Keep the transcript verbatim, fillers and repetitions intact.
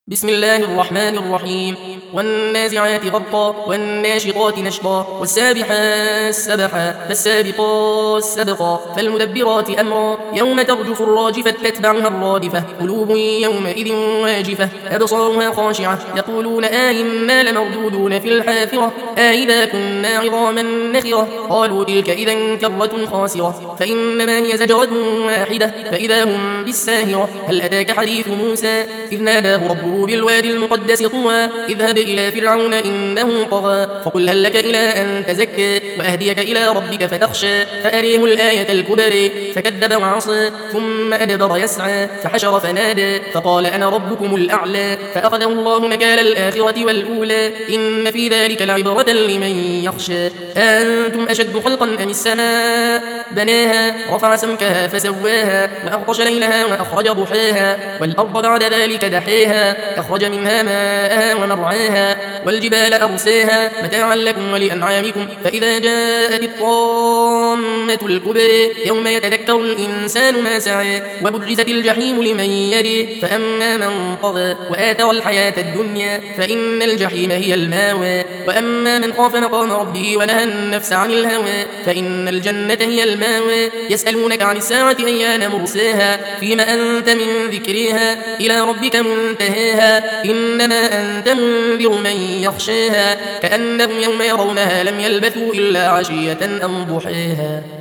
بسم الله الرحمن الرحيم والنازعات غرقا والناشطات نشطا والسابحات سبحا فالسابقات سبقا فالمدبرات أمرا يوم ترجف الراجفة تتبعها الرادفة قلوب يومئذ واجفة أبصارها خاشعة يقولون آئنا لمردودون في الحافرة آئذا كنا عظاما نخرة قالوا تلك إذا كرة خاسرة فإنما هي زجرة واحدة فإذا هم بالساهرة هل أتاك حديث موسى إذ ناداه ربه بالوادي المقدس طوى اذهب إلى فرعون إنه طغى فقل هل لك إلى أن تزكى وأهديك إلى ربك فتخشى فأريه الآية الكبرى فكذب وعصى ثم أدبر يسعى فحشر فنادى فقال أنا ربكم الأعلى فأخذه الله نكال الآخرة والأولى إن في ذلك لعبرة لمن يخشى أنتم أشد خلقا أم السماء بناها رفع سمكها فسواها وأغطش ليلها وأخرج ضحاها والأرض بعد ذلك دحيها أخرج منها ماءها ومرعاها والجبال أرساها متاعا لكم ولأنعامكم فإذا جاءت الطامة الكبرى يوم يتذكر الإنسان ما سعى وبرزت الجحيم لمن يري فأما من طغى وآثر الحياة الدنيا فإن الجحيم هي الماوى وأما من خاف مقام ربه ونهى النفس عن الهوى فإن الجنة هي الماوى يسألونك عن الساعة أيان مرساها فيما أنت من ذكرها إلى ربك منتهاها إنما أنت منذر من يخشاها كأنهم يوم يرونها لم يلبثوا إلا عشية أو ضحاها.